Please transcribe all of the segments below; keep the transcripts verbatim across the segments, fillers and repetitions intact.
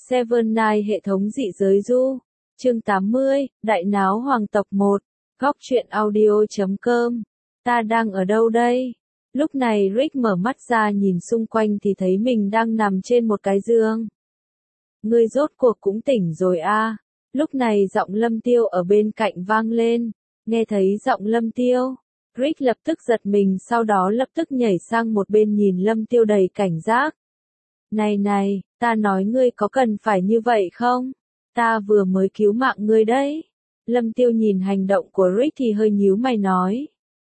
Seven Night hệ thống dị giới du. Chương tám mươi, Đại náo hoàng tộc một. Góc truyện audio chấm com. Ta đang ở đâu đây? Lúc này Rick mở mắt ra nhìn xung quanh thì thấy mình đang nằm trên một cái giường. Ngươi rốt cuộc cũng tỉnh rồi à? Lúc này giọng Lâm Tiêu ở bên cạnh vang lên. Nghe thấy giọng Lâm Tiêu, Rick lập tức giật mình, sau đó lập tức nhảy sang một bên nhìn Lâm Tiêu đầy cảnh giác. Này này, ta nói ngươi có cần phải như vậy không? Ta vừa mới cứu mạng ngươi đấy. Lâm Tiêu nhìn hành động của Rick thì hơi nhíu mày nói.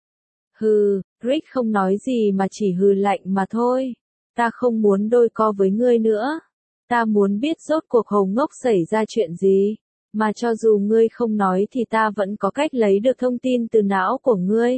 Hừ, Rick không nói gì mà chỉ hừ lạnh mà thôi. Ta không muốn đôi co với ngươi nữa. Ta muốn biết rốt cuộc Hồ Ngốc xảy ra chuyện gì. Mà cho dù ngươi không nói thì ta vẫn có cách lấy được thông tin từ não của ngươi.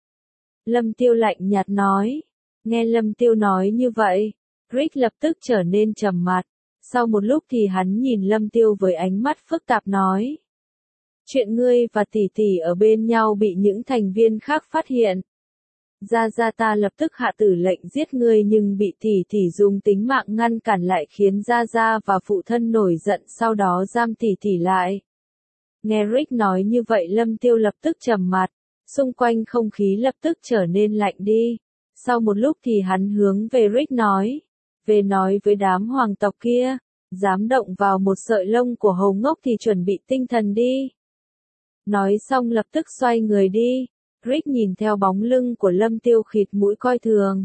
Lâm Tiêu lạnh nhạt nói. Nghe Lâm Tiêu nói như vậy, Rick lập tức trở nên trầm mặt. Sau một lúc thì hắn nhìn Lâm Tiêu với ánh mắt phức tạp nói. Chuyện ngươi và tỷ tỷ ở bên nhau bị những thành viên khác phát hiện. Gia Gia ta lập tức hạ tử lệnh giết ngươi nhưng bị tỷ tỷ dùng tính mạng ngăn cản lại khiến Gia Gia và phụ thân nổi giận, sau đó giam tỷ tỷ lại. Nghe Rick nói như vậy Lâm Tiêu lập tức trầm mặt, xung quanh không khí lập tức trở nên lạnh đi. Sau một lúc thì hắn hướng về Rick nói. Về nói với đám hoàng tộc kia, dám động vào một sợi lông của Hồ Ngốc thì chuẩn bị tinh thần đi. Nói xong lập tức xoay người đi. Rick nhìn theo bóng lưng của Lâm Tiêu khịt mũi coi thường.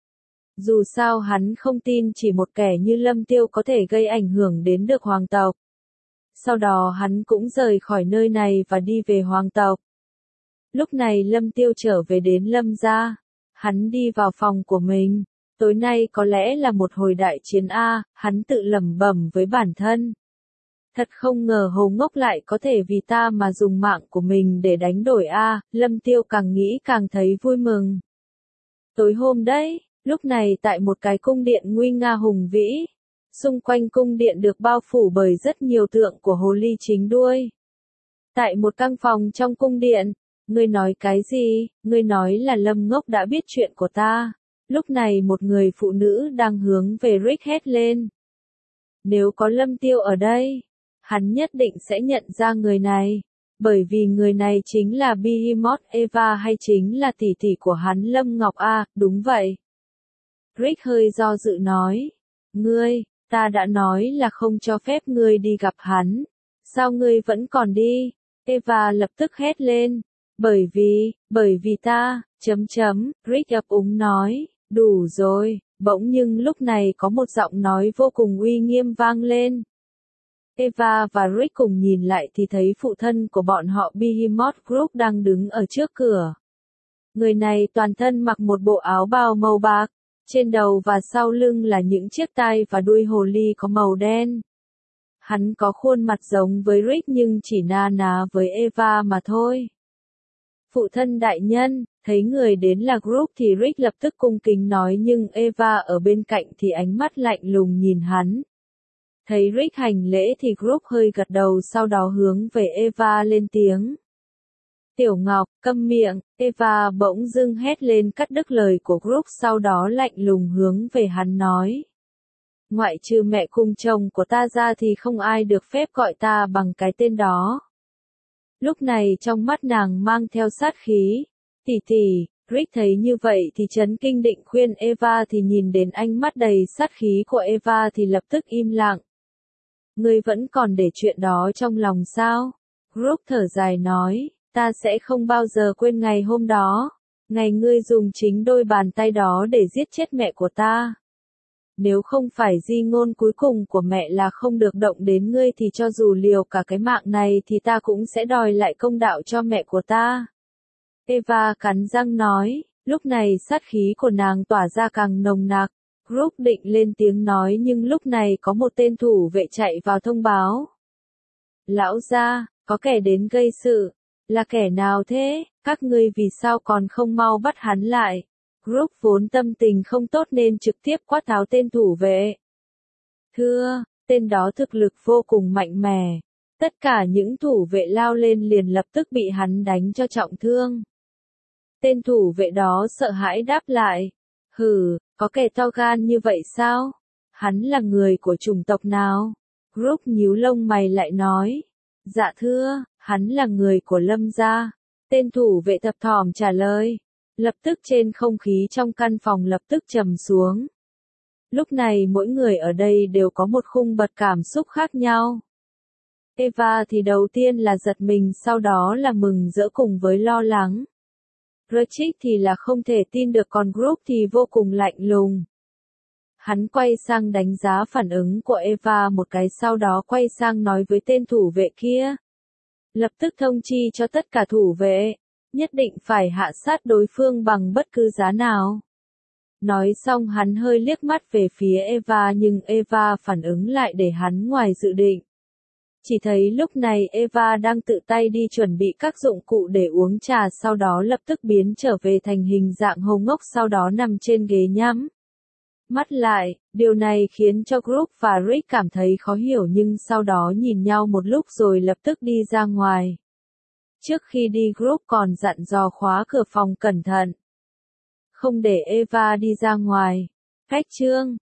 Dù sao hắn không tin chỉ một kẻ như Lâm Tiêu có thể gây ảnh hưởng đến được hoàng tộc. Sau đó hắn cũng rời khỏi nơi này và đi về hoàng tộc. Lúc này Lâm Tiêu trở về đến Lâm gia. Hắn đi vào phòng của mình. Tối nay có lẽ là một hồi đại chiến A, hắn tự lẩm bẩm với bản thân. Thật không ngờ Hồ Ngốc lại có thể vì ta mà dùng mạng của mình để đánh đổi A, Lâm Tiêu càng nghĩ càng thấy vui mừng. Tối hôm đấy, lúc này tại một cái cung điện nguy nga hùng vĩ, xung quanh cung điện được bao phủ bởi rất nhiều tượng của hồ ly chính đuôi. Tại một căn phòng trong cung điện, ngươi nói cái gì, ngươi nói là Lâm Ngốc đã biết chuyện của ta. Lúc này một người phụ nữ đang hướng về Rick hét lên. Nếu có Lâm Tiêu ở đây, hắn nhất định sẽ nhận ra người này, bởi vì người này chính là Behemoth Eva hay chính là tỷ tỷ của hắn Lâm Ngọc A, đúng vậy. Rick hơi do dự nói, ngươi, ta đã nói là không cho phép ngươi đi gặp hắn, sao ngươi vẫn còn đi? Eva lập tức hét lên, bởi vì, bởi vì ta, chấm chấm, Rick ấp úng nói, đủ rồi, bỗng nhưng lúc này có một giọng nói vô cùng uy nghiêm vang lên. Eva và Rick cùng nhìn lại thì thấy phụ thân của bọn họ Behemoth Group đang đứng ở trước cửa. Người này toàn thân mặc một bộ áo bào màu bạc, trên đầu và sau lưng là những chiếc tai và đuôi hồ ly có màu đen. Hắn có khuôn mặt giống với Rick nhưng chỉ na ná với Eva mà thôi. Phụ thân đại nhân, thấy người đến là Group thì Rick lập tức cung kính nói nhưng Eva ở bên cạnh thì ánh mắt lạnh lùng nhìn hắn. Thấy Rick hành lễ thì Group hơi gật đầu sau đó hướng về Eva lên tiếng. Tiểu Ngọc, câm miệng, Eva bỗng dưng hét lên cắt đứt lời của Group sau đó lạnh lùng hướng về hắn nói. Ngoại trừ mẹ cùng chồng của ta ra thì không ai được phép gọi ta bằng cái tên đó. Lúc này trong mắt nàng mang theo sát khí. Tỷ tỷ, Rick thấy như vậy thì chấn kinh định khuyên Eva thì nhìn đến ánh mắt đầy sát khí của Eva thì lập tức im lặng. Ngươi vẫn còn để chuyện đó trong lòng sao? Group thở dài nói, ta sẽ không bao giờ quên ngày hôm đó. Ngày ngươi dùng chính đôi bàn tay đó để giết chết mẹ của ta. Nếu không phải di ngôn cuối cùng của mẹ là không được động đến ngươi thì cho dù liều cả cái mạng này thì ta cũng sẽ đòi lại công đạo cho mẹ của ta. Eva cắn răng nói, lúc này sát khí của nàng tỏa ra càng nồng nặc. Group định lên tiếng nói nhưng lúc này có một tên thủ vệ chạy vào thông báo. Lão gia, có kẻ đến gây sự. Là kẻ nào thế? Các ngươi vì sao còn không mau bắt hắn lại? Group vốn tâm tình không tốt nên trực tiếp quát tháo tên thủ vệ. Thưa, tên đó thực lực vô cùng mạnh mẽ. Tất cả những thủ vệ lao lên liền lập tức bị hắn đánh cho trọng thương. Tên thủ vệ đó sợ hãi đáp lại. Hừ, có kẻ to gan như vậy sao? Hắn là người của chủng tộc nào? Group nhíu lông mày lại nói. Dạ thưa, hắn là người của Lâm gia. Tên thủ vệ thập thỏm trả lời. Lập tức trên không khí trong căn phòng lập tức trầm xuống. Lúc này mỗi người ở đây đều có một khung bậc cảm xúc khác nhau. Eva thì đầu tiên là giật mình, sau đó là mừng rỡ cùng với lo lắng. Rachik thì là không thể tin được, còn Group thì vô cùng lạnh lùng. Hắn quay sang đánh giá phản ứng của Eva một cái, sau đó quay sang nói với tên thủ vệ kia. Lập tức thông chi cho tất cả thủ vệ, nhất định phải hạ sát đối phương bằng bất cứ giá nào. Nói xong hắn hơi liếc mắt về phía Eva, nhưng Eva phản ứng lại để hắn ngoài dự định. Chỉ thấy lúc này Eva đang tự tay đi chuẩn bị các dụng cụ để uống trà, sau đó lập tức biến trở về thành hình dạng hồ ngốc, sau đó nằm trên ghế nhắm mắt lại. Điều này khiến cho Group và Rick cảm thấy khó hiểu, nhưng sau đó nhìn nhau một lúc rồi lập tức đi ra ngoài. Trước khi đi, Group còn dặn dò khóa cửa phòng cẩn thận, không để Eva đi ra ngoài. Khách chương